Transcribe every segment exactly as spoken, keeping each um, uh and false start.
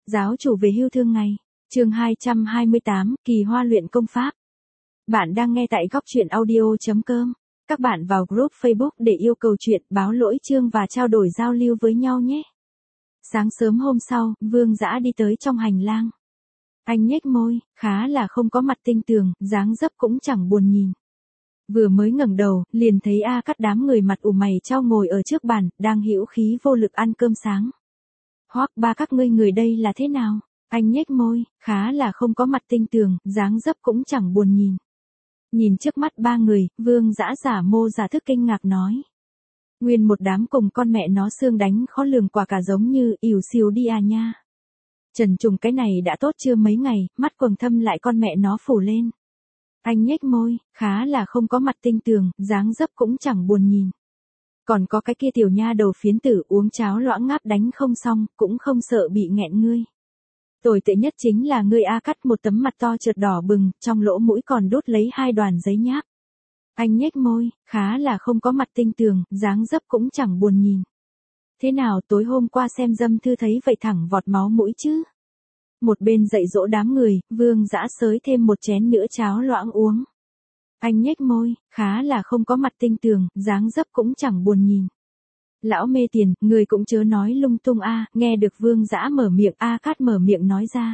Giáo chủ về hưu thương ngày. Chương hai trăm hai mươi tám, Kỳ Hoa luyện công pháp. Bạn đang nghe tại góc truyện audio chấm com. Các bạn vào group Facebook để yêu cầu chuyện, báo lỗi chương và trao đổi giao lưu với nhau nhé. Sáng sớm hôm sau, Vương Dã đi tới trong hành lang. Anh nhếch môi, khá là không có mặt tinh tường, dáng dấp cũng chẳng buồn nhìn. Vừa mới ngẩng đầu, liền thấy A Cát đám người mặt ủ mày chau ngồi ở trước bàn, đang hữu khí vô lực ăn cơm sáng. Hoắc ba các ngươi người đây là thế nào? Anh nhếch môi, khá là không có mặt tinh tường, dáng dấp cũng chẳng buồn nhìn. Nhìn trước mắt ba người, Vương Dã giả mô giả thức kinh ngạc nói. Nguyên một đám cùng con mẹ nó xương đánh khó lường quả cả giống như ỉu xìu đi à nha. Trần Trùng cái này đã tốt chưa mấy ngày, mắt quầng thâm lại con mẹ nó phủ lên. Anh nhếch môi, khá là không có mặt tinh tường, dáng dấp cũng chẳng buồn nhìn. Còn có cái kia tiểu nha đầu phiến tử uống cháo loãng ngáp đánh không xong, cũng không sợ bị nghẹn ngươi. Tồi tệ nhất chính là ngươi A Cát một tấm mặt to trượt đỏ bừng, trong lỗ mũi còn đốt lấy hai đoàn giấy nháp. Anh nhếch môi, khá là không có mặt tinh tường, dáng dấp cũng chẳng buồn nhìn. Thế nào tối hôm qua xem dâm thư thấy vậy thẳng vọt máu mũi chứ? Một bên dạy dỗ đám người, Vương Dã xới thêm một chén nữa cháo loãng uống. Anh nhếch môi, khá là không có mặt tinh tường, dáng dấp cũng chẳng buồn nhìn. Lão mê tiền, người cũng chớ nói lung tung a, nghe được Vương Dã mở miệng, A Cát mở miệng nói ra.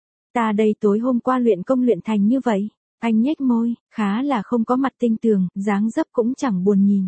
Ta đây tối hôm qua luyện công luyện thành như vậy. Anh nhếch môi, khá là không có mặt tinh tường, dáng dấp cũng chẳng buồn nhìn.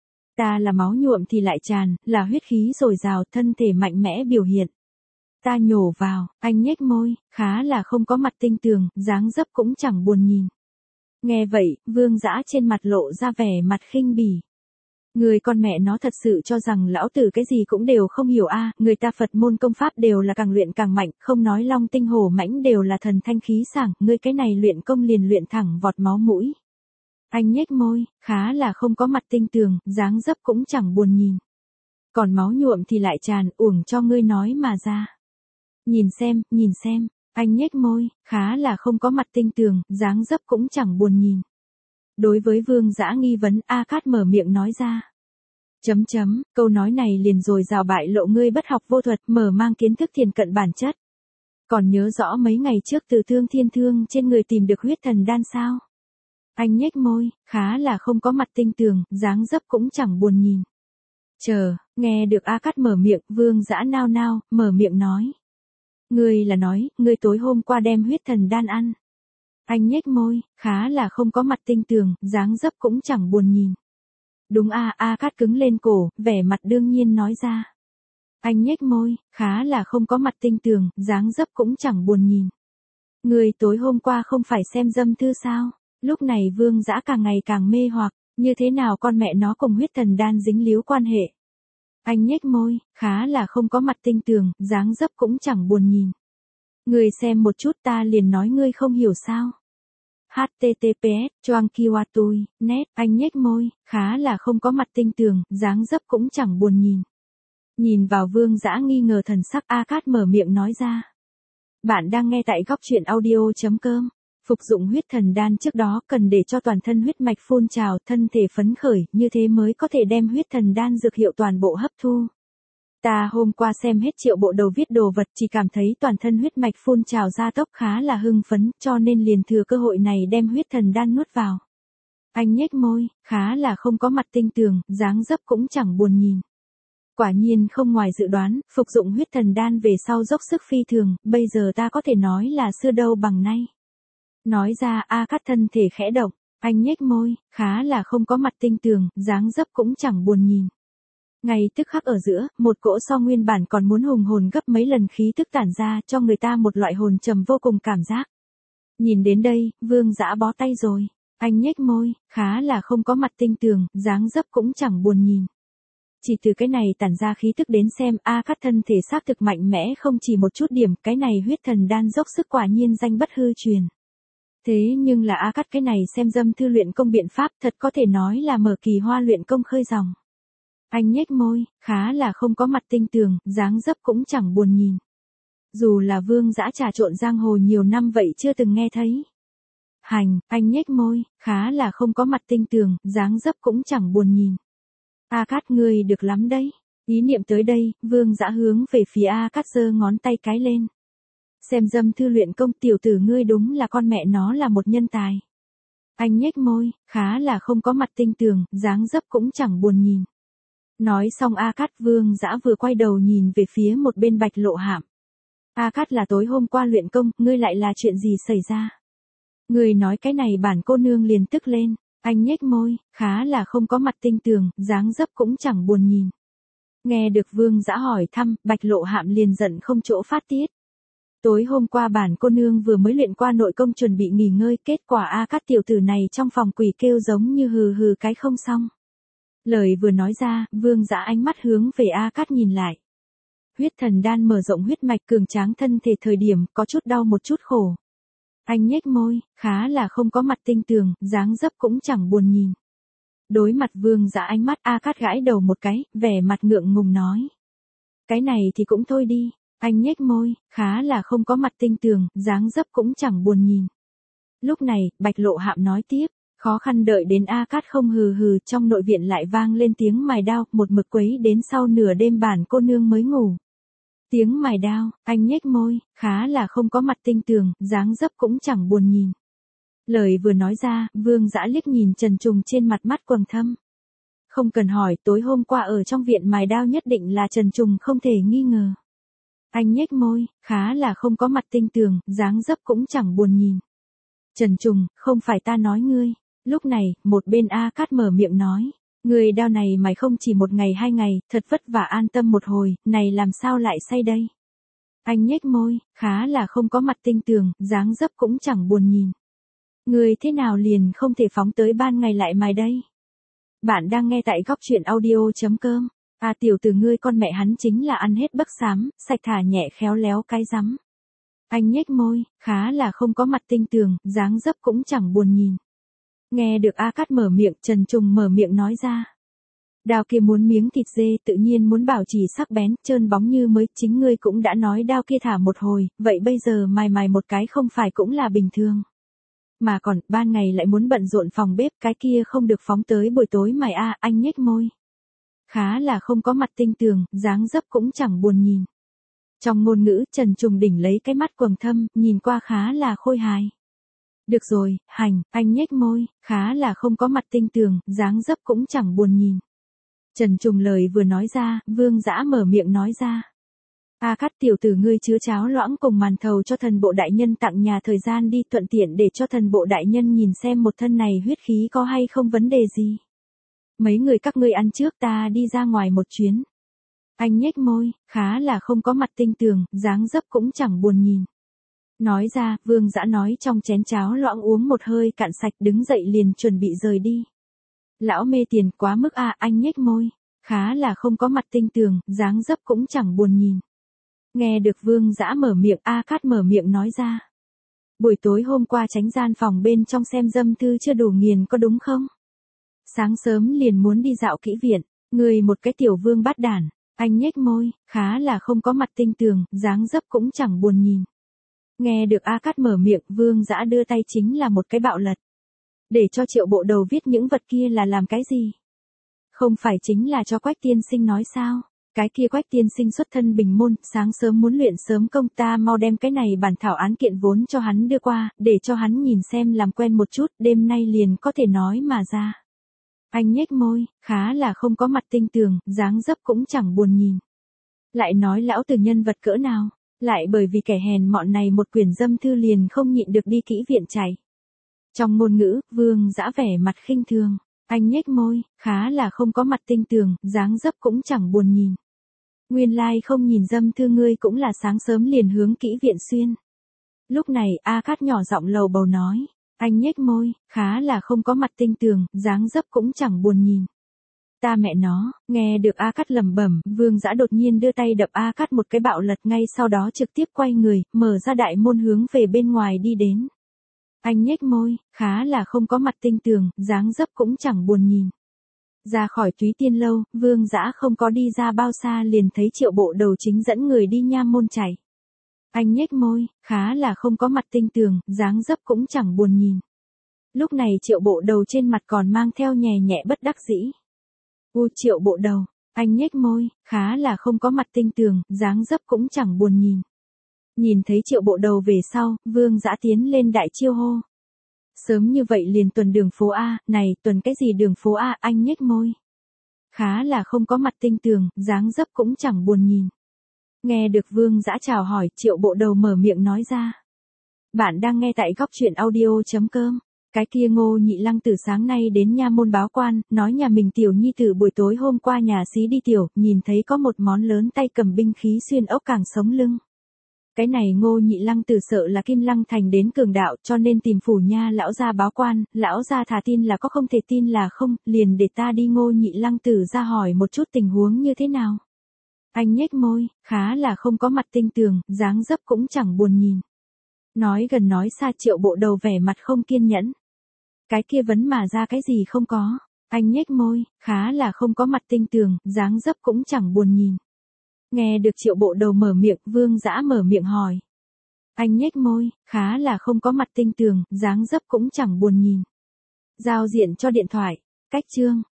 Ta là máu nhuộm thì lại tràn, là huyết khí dồi dào, thân thể mạnh mẽ biểu hiện. Ta nhổ vào, anh nhếch môi, khá là không có mặt tinh tường, dáng dấp cũng chẳng buồn nhìn. Nghe vậy, Vương Dã trên mặt lộ ra vẻ mặt khinh bỉ. Người con mẹ nó thật sự cho rằng lão tử cái gì cũng đều không hiểu a, à, người ta Phật môn công pháp đều là càng luyện càng mạnh, không nói long tinh hổ mãnh đều là thần thanh khí sảng, ngươi cái này luyện công liền luyện thẳng vọt máu mũi. Anh nhếch môi, khá là không có mặt tinh tường, dáng dấp cũng chẳng buồn nhìn. Còn máu nhuộm thì lại tràn, uổng cho ngươi nói mà ra. Nhìn xem, nhìn xem, anh nhếch môi, khá là không có mặt tinh tường, dáng dấp cũng chẳng buồn nhìn. Đối với Vương Dã nghi vấn, A Cát mở miệng nói ra. Chấm chấm, câu nói này liền rồi rào bại lộ ngươi bất học vô thuật, mở mang kiến thức thiền cận bản chất. Còn nhớ rõ mấy ngày trước từ Thương Thiên Thương trên người tìm được huyết thần đan sao? Anh nhếch môi, khá là không có mặt tinh tường, dáng dấp cũng chẳng buồn nhìn. Chờ, nghe được A Cát mở miệng, Vương Dã nao nao, mở miệng nói. Ngươi là nói, ngươi tối hôm qua đem huyết thần đan ăn. Anh nhếch môi, khá là không có mặt tinh tường, dáng dấp cũng chẳng buồn nhìn. Đúng a, A Cát cứng lên cổ, vẻ mặt đương nhiên nói ra. Anh nhếch môi, khá là không có mặt tinh tường, dáng dấp cũng chẳng buồn nhìn. Người tối hôm qua không phải xem dâm thư sao? Lúc này Vương Dã càng ngày càng mê hoặc, như thế nào con mẹ nó cùng huyết thần đan dính líu quan hệ. Anh nhếch môi, khá là không có mặt tinh tường, dáng dấp cũng chẳng buồn nhìn. Người xem một chút ta liền nói ngươi không hiểu sao. H T T P S, choang kiwa tui, net, anh nhếch môi, khá là không có mặt tinh tường, dáng dấp cũng chẳng buồn nhìn. Nhìn vào Vương Dã nghi ngờ thần sắc, A Cát mở miệng nói ra. Bạn đang nghe tại góc truyện audio chấm com. Phục dụng huyết thần đan trước đó cần để cho toàn thân huyết mạch phun trào, thân thể phấn khởi, như thế mới có thể đem huyết thần đan dược hiệu toàn bộ hấp thu. Ta hôm qua xem hết triệu bộ đầu viết đồ vật, chỉ cảm thấy toàn thân huyết mạch phun trào ra tốc khá là hưng phấn, cho nên liền thừa cơ hội này đem huyết thần đan nuốt vào. Anh nhếch môi, khá là không có mặt tinh tường, dáng dấp cũng chẳng buồn nhìn. Quả nhiên không ngoài dự đoán, phục dụng huyết thần đan về sau dốc sức phi thường, bây giờ ta có thể nói là xưa đâu bằng nay. Nói ra, A Cát thân thể khẽ động, anh nhếch môi, khá là không có mặt tinh tường, dáng dấp cũng chẳng buồn nhìn. Ngay tức khắc ở giữa, một cỗ so nguyên bản còn muốn hùng hồn gấp mấy lần khí tức tản ra, cho người ta một loại hồn trầm vô cùng cảm giác. Nhìn đến đây, Vương Dã bó tay rồi, anh nhếch môi, khá là không có mặt tinh tường, dáng dấp cũng chẳng buồn nhìn. Chỉ từ cái này tản ra khí tức đến xem, A Cát thân thể xác thực mạnh mẽ không chỉ một chút điểm, cái này huyết thần đan dốc sức quả nhiên danh bất hư truyền. Thế nhưng là A Cát cái này xem dâm thư luyện công biện pháp thật có thể nói là mở kỳ hoa luyện công khơi dòng. Anh nhếch môi, khá là không có mặt tinh tường, dáng dấp cũng chẳng buồn nhìn. Dù là Vương Dã trà trộn giang hồ nhiều năm vậy chưa từng nghe thấy. Hành, anh nhếch môi, khá là không có mặt tinh tường, dáng dấp cũng chẳng buồn nhìn. A Cát ngươi được lắm đấy. Ý niệm tới đây, Vương Dã hướng về phía A Cát giơ ngón tay cái lên. Xem dâm thư luyện công, tiểu tử ngươi đúng là con mẹ nó là một nhân tài. Anh nhếch môi, khá là không có mặt tinh tường, dáng dấp cũng chẳng buồn nhìn. Nói xong A Cát, Vương Dã vừa quay đầu nhìn về phía một bên Bạch Lộ Hạm. A Cát, là tối hôm qua luyện công, ngươi lại là chuyện gì xảy ra? Ngươi nói cái này bản cô nương liền tức lên. Anh nhếch môi, khá là không có mặt tinh tường, dáng dấp cũng chẳng buồn nhìn. Nghe được Vương Dã hỏi thăm, Bạch Lộ Hạm liền giận không chỗ phát tiết. Tối hôm qua bản cô nương vừa mới luyện qua nội công chuẩn bị nghỉ ngơi, kết quả A Cát tiểu tử này trong phòng quỷ kêu giống như hừ hừ cái không xong. Lời vừa nói ra, Vương Dã ánh mắt hướng về A Cát nhìn lại. Huyết thần đan mở rộng huyết mạch cường tráng thân thể thời điểm, có chút đau một chút khổ. Anh nhếch môi, khá là không có mặt tinh tường, dáng dấp cũng chẳng buồn nhìn. Đối mặt Vương Dã ánh mắt, A Cát gãi đầu một cái, vẻ mặt ngượng ngùng nói. Cái này thì cũng thôi đi. Anh nhếch môi, khá là không có mặt tinh tường, dáng dấp cũng chẳng buồn nhìn. Lúc này, Bạch Lộ Hạm nói tiếp, khó khăn đợi đến A Cát không hừ hừ, trong nội viện lại vang lên tiếng mài đao, một mực quấy đến sau nửa đêm bản cô nương mới ngủ. Tiếng mài đao, anh nhếch môi, khá là không có mặt tinh tường, dáng dấp cũng chẳng buồn nhìn. Lời vừa nói ra, Vương Dã liếc nhìn Trần Trùng trên mặt mắt quầng thâm. Không cần hỏi, tối hôm qua ở trong viện mài đao nhất định là Trần Trùng không thể nghi ngờ. Anh nhếch môi, khá là không có mặt tinh tường, dáng dấp cũng chẳng buồn nhìn. Trần Trùng, không phải ta nói ngươi. Lúc này, một bên A Cát mở miệng nói. Người đao này mày không chỉ một ngày hai ngày, thật vất vả an tâm một hồi, này làm sao lại say đây? Anh nhếch môi, khá là không có mặt tinh tường, dáng dấp cũng chẳng buồn nhìn. Người thế nào liền không thể phóng tới ban ngày lại mày đây? Bạn đang nghe tại góc truyện audio.com. À tiểu tử ngươi con mẹ hắn chính là ăn hết bấc xám, sạch thả nhẹ khéo léo cái rắm. Anh nhếch môi, khá là không có mặt tinh tường, dáng dấp cũng chẳng buồn nhìn. Nghe được A Cát mở miệng, Trần Trùng mở miệng nói ra. Đao kia muốn miếng thịt dê, tự nhiên muốn bảo trì sắc bén, trơn bóng như mới, chính ngươi cũng đã nói đao kia thả một hồi, vậy bây giờ mài mài một cái không phải cũng là bình thường. Mà còn, ban ngày lại muốn bận rộn phòng bếp, cái kia không được phóng tới buổi tối mài a. Anh nhếch môi. Khá là không có mặt tinh tường, dáng dấp cũng chẳng buồn nhìn. Trong ngôn ngữ, Trần Trùng đỉnh lấy cái mắt quầng thâm, nhìn qua khá là khôi hài. Được rồi, hành, anh nhếch môi, khá là không có mặt tinh tường, dáng dấp cũng chẳng buồn nhìn. Trần Trùng lời vừa nói ra, Vương Dã mở miệng nói ra. A Cát tiểu tử ngươi chứa cháo loãng cùng màn thầu cho thần bộ đại nhân tặng nhà thời gian đi, thuận tiện để cho thần bộ đại nhân nhìn xem một thân này huyết khí có hay không vấn đề gì. Mấy người các ngươi ăn trước, ta đi ra ngoài một chuyến. Anh nhếch môi, khá là không có mặt tinh tường, dáng dấp cũng chẳng buồn nhìn. Nói ra, Vương Dã nói trong chén cháo loãng uống một hơi cạn sạch, đứng dậy liền chuẩn bị rời đi. Lão mê tiền quá mức a. Anh nhếch môi, khá là không có mặt tinh tường, dáng dấp cũng chẳng buồn nhìn. Nghe được Vương Dã mở miệng, A Cát mở miệng nói ra. Buổi tối hôm qua tránh gian phòng bên trong xem dâm thư chưa đủ nghiền có đúng không? Sáng sớm liền muốn đi dạo kỹ viện, người một cái tiểu vương bát đản. Anh nhếch môi, khá là không có mặt tinh tường, dáng dấp cũng chẳng buồn nhìn. Nghe được A Cát mở miệng, Vương Dã đưa tay chính là một cái bạo lật. Để cho Triệu Bộ Đầu viết những vật kia là làm cái gì? Không phải chính là cho Quách tiên sinh nói sao? Cái kia Quách tiên sinh xuất thân bình môn, sáng sớm muốn luyện sớm công, ta mau đem cái này bản thảo án kiện vốn cho hắn đưa qua, để cho hắn nhìn xem làm quen một chút, đêm nay liền có thể nói mà ra. Anh nhếch môi, khá là không có mặt tinh tường, dáng dấp cũng chẳng buồn nhìn. Lại nói lão từ nhân vật cỡ nào, lại bởi vì kẻ hèn mọn này một quyển dâm thư liền không nhịn được đi kỹ viện chạy. Trong ngôn ngữ, Vương Dã vẻ mặt khinh thường, anh nhếch môi, khá là không có mặt tinh tường, dáng dấp cũng chẳng buồn nhìn. Nguyên lai like không nhìn dâm thư ngươi cũng là sáng sớm liền hướng kỹ viện xuyên. Lúc này, A Cát nhỏ giọng lầu bầu nói, anh nhếch môi, khá là không có mặt tinh tường, dáng dấp cũng chẳng buồn nhìn. Ta mẹ nó, nghe được A Cát lẩm bẩm, Vương Dã đột nhiên đưa tay đập A Cát một cái bạo lật, ngay sau đó trực tiếp quay người, mở ra đại môn hướng về bên ngoài đi đến. Anh nhếch môi, khá là không có mặt tinh tường, dáng dấp cũng chẳng buồn nhìn. Ra khỏi Túy Tiên lâu, Vương Dã không có đi ra bao xa liền thấy Triệu Bộ Đầu chính dẫn người đi nha môn chạy. Anh nhếch môi, khá là không có mặt tinh tường, dáng dấp cũng chẳng buồn nhìn. Lúc này Triệu Bộ Đầu trên mặt còn mang theo nhè nhẹ bất đắc dĩ. U Triệu Bộ Đầu, anh nhếch môi, khá là không có mặt tinh tường, dáng dấp cũng chẳng buồn nhìn. Nhìn thấy Triệu Bộ Đầu về sau, Vương Dã tiến lên đại chiêu hô. Sớm như vậy liền tuần đường phố A, này tuần cái gì đường phố A, anh nhếch môi. Khá là không có mặt tinh tường, dáng dấp cũng chẳng buồn nhìn. Nghe được Vương Dã chào hỏi, Triệu Bộ Đầu mở miệng nói ra. Bạn đang nghe tại góc truyện audio.com. Cái kia Ngô Nhị Lăng từ sáng nay đến nha môn báo quan, nói nhà mình tiểu nhi tử buổi tối hôm qua nhà xí đi tiểu, nhìn thấy có một món lớn tay cầm binh khí xuyên ốc càng sống lưng. Cái này Ngô Nhị Lăng tử sợ là Kim Lăng thành đến cường đạo, cho nên tìm phủ nha lão gia báo quan, lão gia thà tin là có không thể tin là không, liền để ta đi Ngô Nhị Lăng tử ra hỏi một chút tình huống như thế nào. Anh nhếch môi, khá là không có mặt tinh tường, dáng dấp cũng chẳng buồn nhìn. Nói gần nói xa, Triệu Bộ Đầu vẻ mặt không kiên nhẫn. Cái kia vấn mà ra cái gì không có. Anh nhếch môi, khá là không có mặt tinh tường, dáng dấp cũng chẳng buồn nhìn. Nghe được Triệu Bộ Đầu mở miệng, Vương Dã mở miệng hỏi. Anh nhếch môi, khá là không có mặt tinh tường, dáng dấp cũng chẳng buồn nhìn. Giao diện cho điện thoại, cách chương.